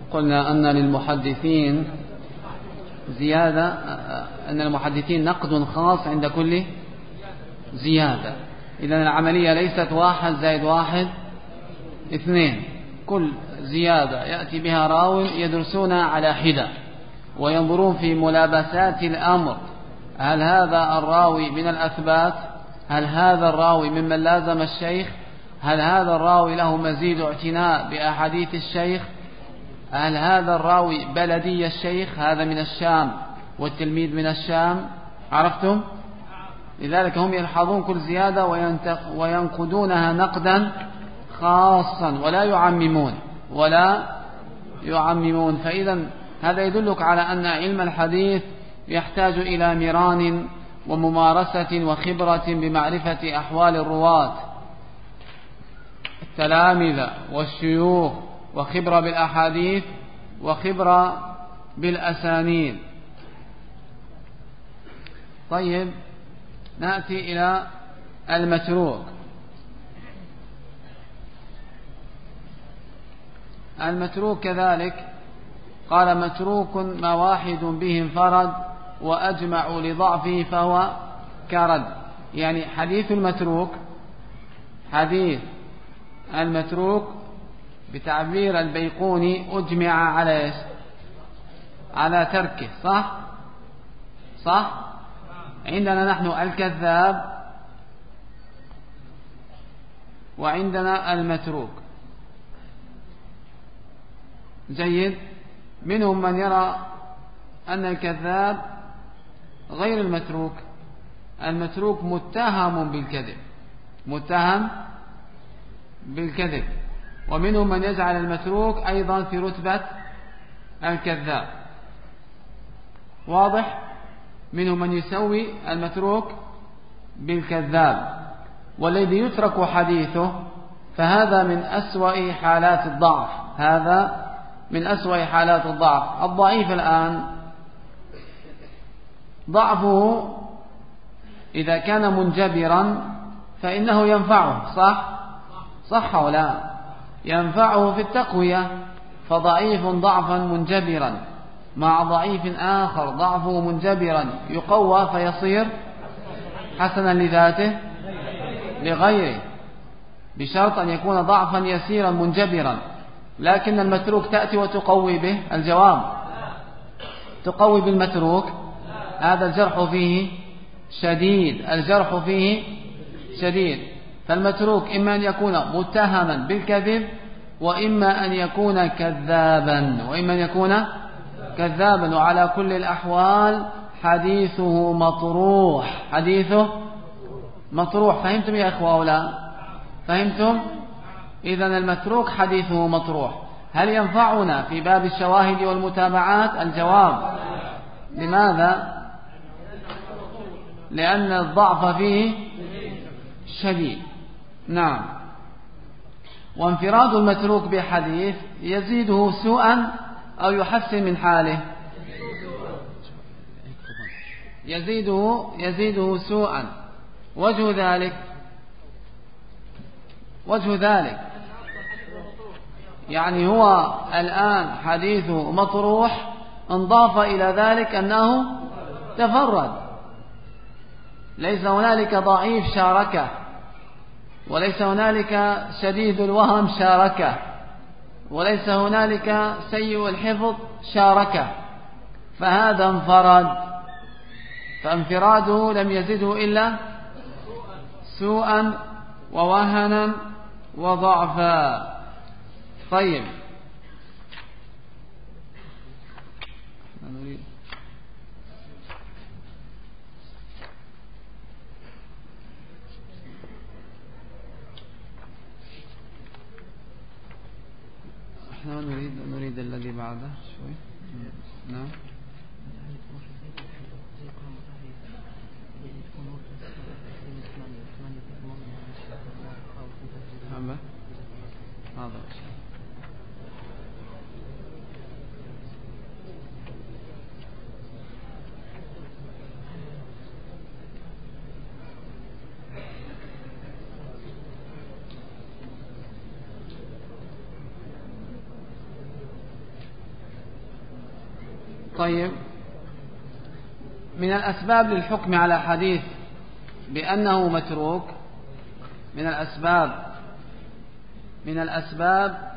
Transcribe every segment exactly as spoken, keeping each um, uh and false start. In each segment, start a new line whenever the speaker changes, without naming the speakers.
قلنا أن للمحدثين زيادة، أن المحدثين نقد خاص عند كل زيادة. إذن العملية ليست واحد زائد واحد اثنين، كل زيادة يأتي بها راو يدرسون على حدة وينظرون في ملابسات الأمر، هل هذا الراوي من الأثبات؟ هل هذا الراوي ممن لازم الشيخ؟ هل هذا الراوي له مزيد اعتناء بأحاديث الشيخ؟ هل هذا الراوي بلدي الشيخ، هذا من الشام والتلميذ من الشام؟ عرفتم؟ لذلك هم يلحظون كل زيادة وينقدونها نقدا خاصا ولا يعممون ولا يعممون. فإذا هذا يدلك على أن علم الحديث يحتاج إلى مران وممارسة وخبرة بمعرفة أحوال الرواة التلامذة والشيوخ، وخبرة بالأحاديث وخبرة بالأسانيد. طيب، نأتي إلى المتروك. المتروك كذلك قال: متروك ما واحد به انفرد وأجمع لضعفه فهو كرد. يعني حديث المتروك، حديث المتروك بتعبير البيقوني أجمع على إيش؟ على تركه، صح؟ صح؟ عندنا نحن الكذاب وعندنا المتروك. جيد. منهم من يرى أن الكذاب غير المتروك، المتروك متهم بالكذب، متهم بالكذب. ومنهم من يجعل المتروك أيضا في رتبة الكذاب. واضح؟ منهم من يسوي المتروك بالكذاب. والذي يترك حديثه فهذا من أسوأ حالات الضعف، هذا من أسوأ حالات الضعف. الضعيف الآن ضعفه إذا كان منجبرا فإنه ينفعه، صح؟ صح ولا؟ ينفعه في التقوية. فضعيف ضعفا منجبرا مع ضعيف آخر ضعفه منجبرا يقوى فيصير حسنا لذاته لغيره، بشرط أن يكون ضعفا يسيرا منجبرا. لكن المتروك تأتي وتقوي به. الجواب: تقوي بالمتروك. هذا الجرح فيه شديد، الجرح فيه شديد. فالمتروك إما أن يكون متهما بالكذب، وإما أن يكون كذابا، وإما أن يكون كذابا. وعلى كل الأحوال حديثه مطروح، حديثه مطروح. فهمتم يا إخوة أو لا؟ فهمتم؟ إذن المتروك حديثه مطروح. هل ينفعنا في باب الشواهد والمتابعات؟ الجواب: لماذا؟ لأن الضعف فيه شديد. نعم. وانفراد المتروك بحديث يزيده سوءا أو يحسن من حاله؟ يزيده يزيده سوءا. وجه ذلك وجه ذلك يعني هو الآن حديثه مطروح، انضاف إلى ذلك أنه تفرد، ليس هنالك ضعيف شاركه، وليس هنالك شديد الوهم شاركه، وليس هنالك سيء الحفظ شاركه، فهذا انفرد. فانفراده لم يزده إلا سوءا ووهنا وضعفا. طيب، نريد احنا نريد نريد الذي بعده شوي. نعم. هذا طيب، من الأسباب للحكم على حديث بأنه متروك، من الأسباب من الأسباب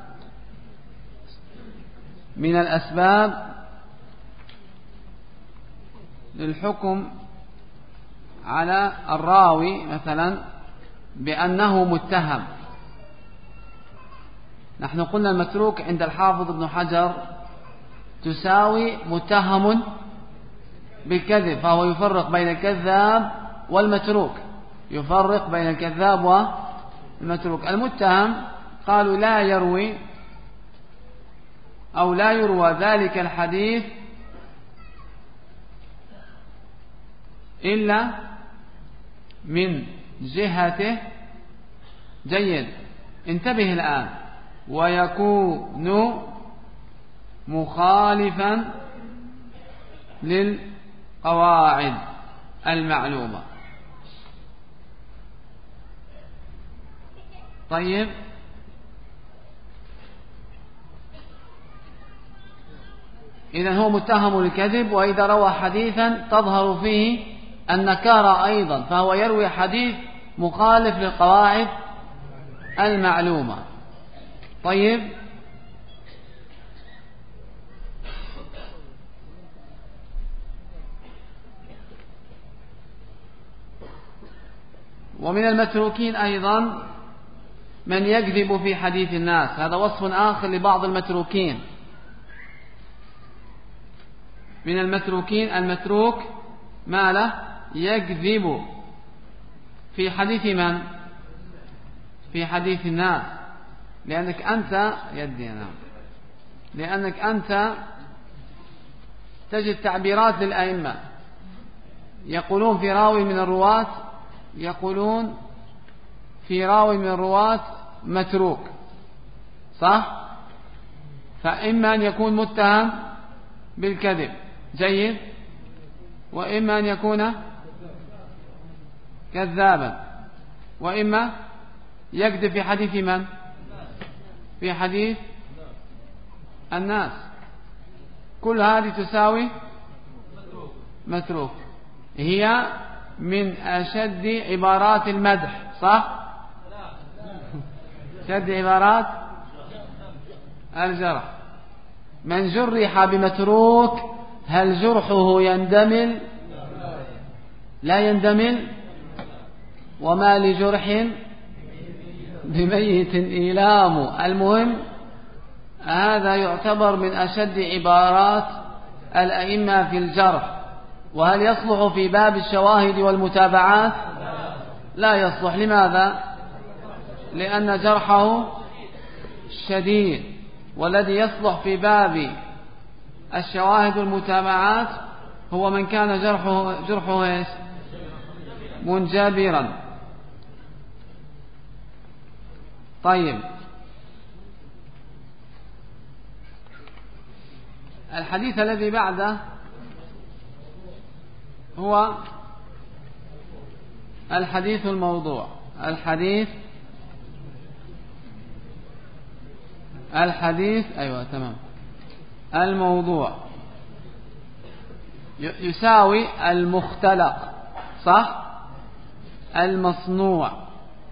من الأسباب للحكم على الراوي مثلا بأنه متهم. نحن قلنا المتروك عند الحافظ ابن حجر تساوي متهم بالكذب، فهو يفرق بين الكذاب والمتروك، يفرق بين الكذاب والمتروك. المتهم قالوا لا يروي أو لا يروى ذلك الحديث إلا من جهته. جيد، انتبه الآن. ويكون مخالفا للقواعد المعلومة. طيب، إذن هو متهم للكذب، وإذا روى حديثا تظهر فيه النكارة أيضا، فهو يروي حديث مخالف للقواعد المعلومة. طيب، ومن المتروكين أيضا من يكذب في حديث الناس، هذا وصف آخر لبعض المتروكين. من المتروكين المتروك ما له يكذب في حديث من؟ في حديث الناس، لأنك أنت يدي نعم لأنك أنت تجد تعبيرات للأئمة يقولون في راوي من الرواة، يقولون في راوي من الرواة متروك، صح؟ فإما أن يكون متهم بالكذب، جيد، وإما أن يكون كذابا، وإما يكذب في حديث من؟ في حديث الناس. كل هذه تساوي متروك، هي من أشد عبارات المدح، صح؟ أشد عبارات الجرح. من جرح بمتروك هل جرحه يندمل؟ لا يندمل. وما لجرح بميت إيلام. المهم هذا يعتبر من أشد عبارات الأئمة في الجرح. وهل يصلح في باب الشواهد والمتابعات؟ لا يصلح. لماذا؟ لأن جرحه شديد. والذي يصلح في باب الشواهد والمتابعات هو من كان جرحه جرحه منجبرا. طيب، الحديث الذي بعده هو الحديث الموضوع. الحديث الحديث أيوة تمام. الموضوع يساوي المختلق، صح؟ المصنوع،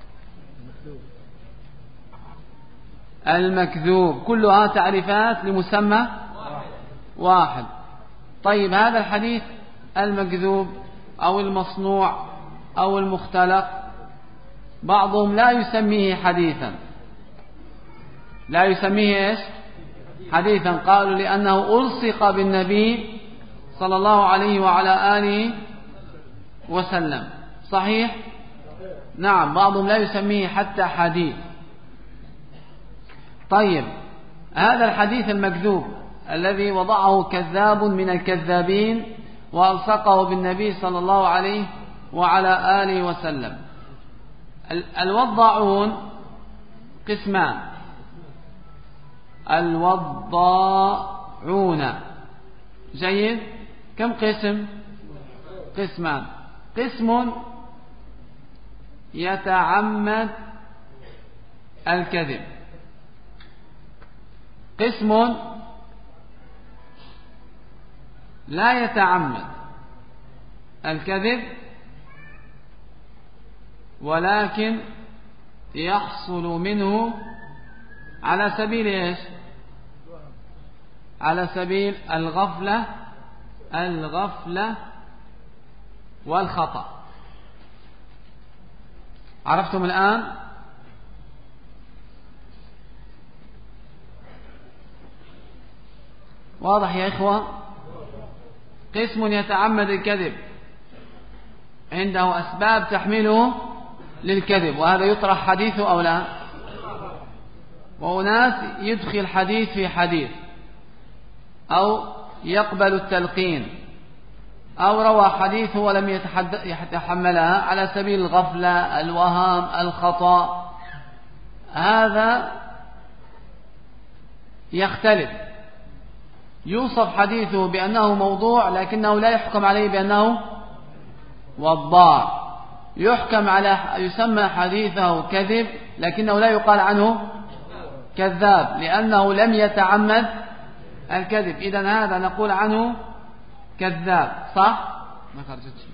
المكذوب، كلها تعريفات لمسمى واحد. طيب، هذا الحديث المكذوب أو المصنوع أو المختلق بعضهم لا يسميه حديثا، لا يسميه إيش؟ حديثا. قالوا لأنه ألصق بالنبي صلى الله عليه وعلى آله وسلم. صحيح؟ نعم، بعضهم لا يسميه حتى حديث. طيب، هذا الحديث المكذوب الذي وضعه كذاب من الكذابين وألصقه بالنبي صلى الله عليه وعلى آله وسلم، الوضاعون قسمان. الوضاعون، جيد، كم قسم؟ قسمان. قسم يتعمد الكذب، قسم لا يتعمد الكذب ولكن يحصل منه على سبيل إيش؟ على سبيل الغفلة الغفلة والخطأ. عرفتم الآن؟ واضح يا إخوة؟ قسم يتعمد الكذب عنده أسباب تحمله للكذب، وهذا يطرح حديثه أو لا، وأناس يدخل حديث في حديث، أو يقبل التلقين، أو روى حديثه ولم يتحملها على سبيل الغفلة الوهام الخطأ. هذا يختلف، يوصف حديثه بأنه موضوع لكنه لا يحكم عليه بأنه وضاع، يحكم على يسمى حديثه كذب لكنه لا يقال عنه كذاب لأنه لم يتعمد الكذب. إذن هذا نقول عنه كذاب. صح؟ ما خرجت شيء.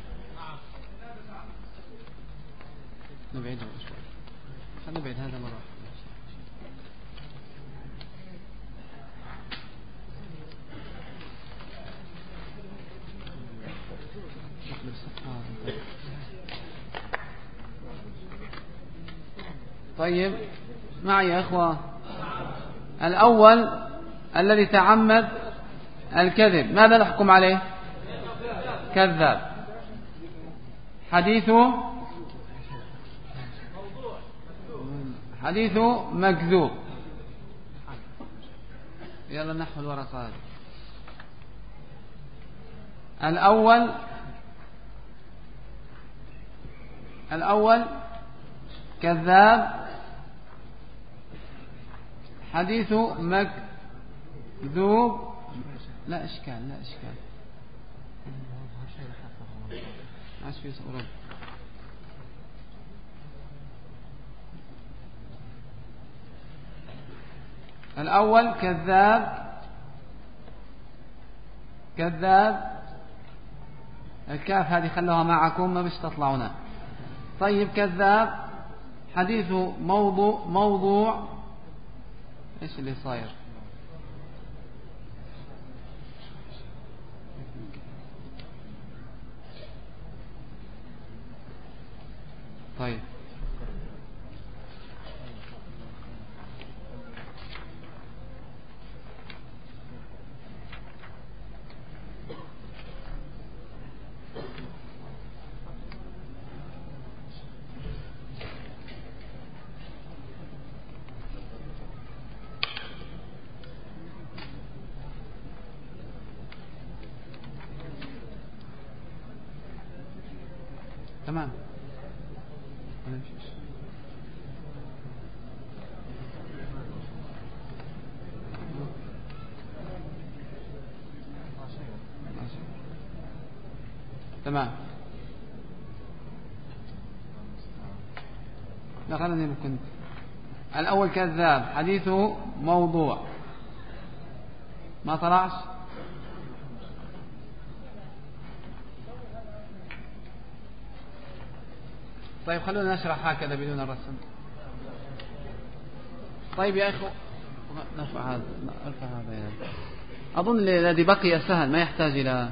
نبعده شوي، خلينا نبعد هذا مرة. طيب معي يا إخوة. الأول الذي تعمد الكذب ماذا نحكم عليه؟ كذاب. حديثه حديثه مكذوب. يلا نحو الورقة هذه. الأول الأول كذاب، حديثه مكذوب. لا إشكال لا إشكال عاش في صورة. الأول كذاب كذاب الكاف هذه خلوها معكم ما بش تطلعونا. طيب كذاب حديثه موضوع موضوع ايش اللي صاير؟ طيب تمام. تمام. لا خلني ممكن. الأول كذاب حديثه موضوع ما طلعش. طيب خلونا نشرح هكذا بدون الرسم. طيب يا إخوة نرفع هذا نرفع هذا يعني. أظن الذي بقي سهل ما يحتاج إلى.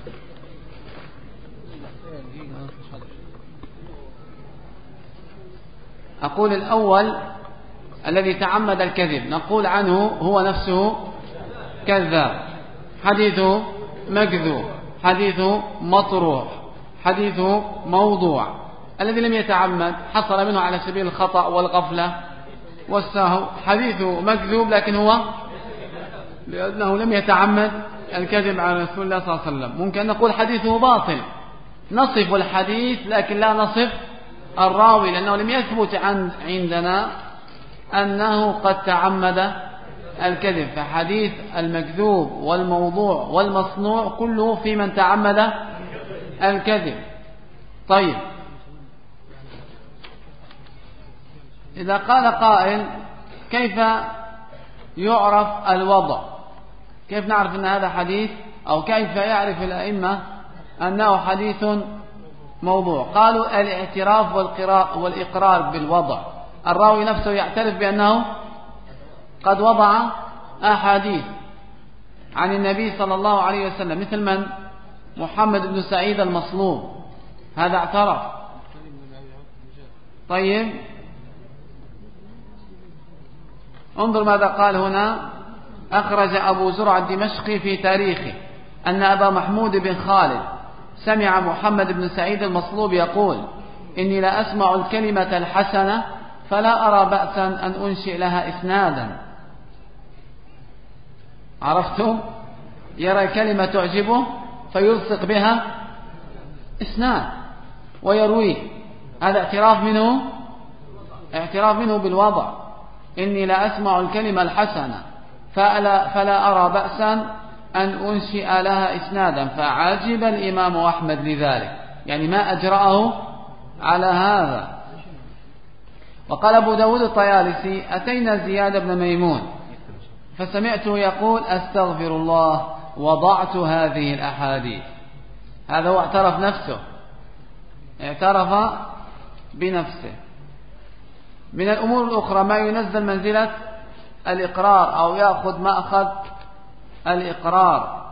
أقول الأول الذي تعمد الكذب نقول عنه هو نفسه كذاب، حديثه مكذوب، حديثه مطروح، حديثه موضوع. الذي لم يتعمد حصل منه على سبيل الخطأ والغفلة والسهو، حديثه مكذوب لكن هو لأنه لم يتعمد الكذب على رسول الله صلى الله عليه وسلم. ممكن نقول حديثه باطل، نصف الحديث لكن لا نصف الراوي لأنه لم يثبت عندنا أنه قد تعمد الكذب. فحديث المكذوب والموضوع والمصنوع كله في من تعمد الكذب. طيب إذا قال قائل كيف يعرف الوضع؟ كيف نعرف أن هذا حديث أو كيف يعرف الأئمة أنه حديث موضوع؟ قالوا الاعتراف والإقرار بالوضع. الراوي نفسه يعترف بأنه قد وضع أحاديث عن النبي صلى الله عليه وسلم، مثل من؟ محمد بن سعيد المصلوب، هذا اعترف. طيب انظر ماذا قال هنا. أخرج أبو زرع الدمشقي في تاريخه أن أبا محمود بن خالد سمع محمد بن سعيد المصلوب يقول: إني لا أسمع الكلمة الحسنة فلا أرى بأسا أن أنشئ لها إسنادا. عرفتم؟ يرى كلمة تعجبه فيلصق بها إسناد ويرويه، هذا اعتراف منه اعتراف منه بالوضع. إني لا أسمع الكلمة الحسنة فلا, فلا أرى بأسا أن أنشئ لها إسنادا. فعجب الإمام أحمد لذلك، يعني ما أجرأه على هذا. وقال أبو داود الطيالسي: أتينا زياد بن ميمون فسمعته يقول: أستغفر الله وضعت هذه الأحاديث. هذا هو اعترف نفسه، اعترف بنفسه. من الأمور الأخرى ما ينزل منزلة الإقرار أو يأخذ مأخذ الإقرار.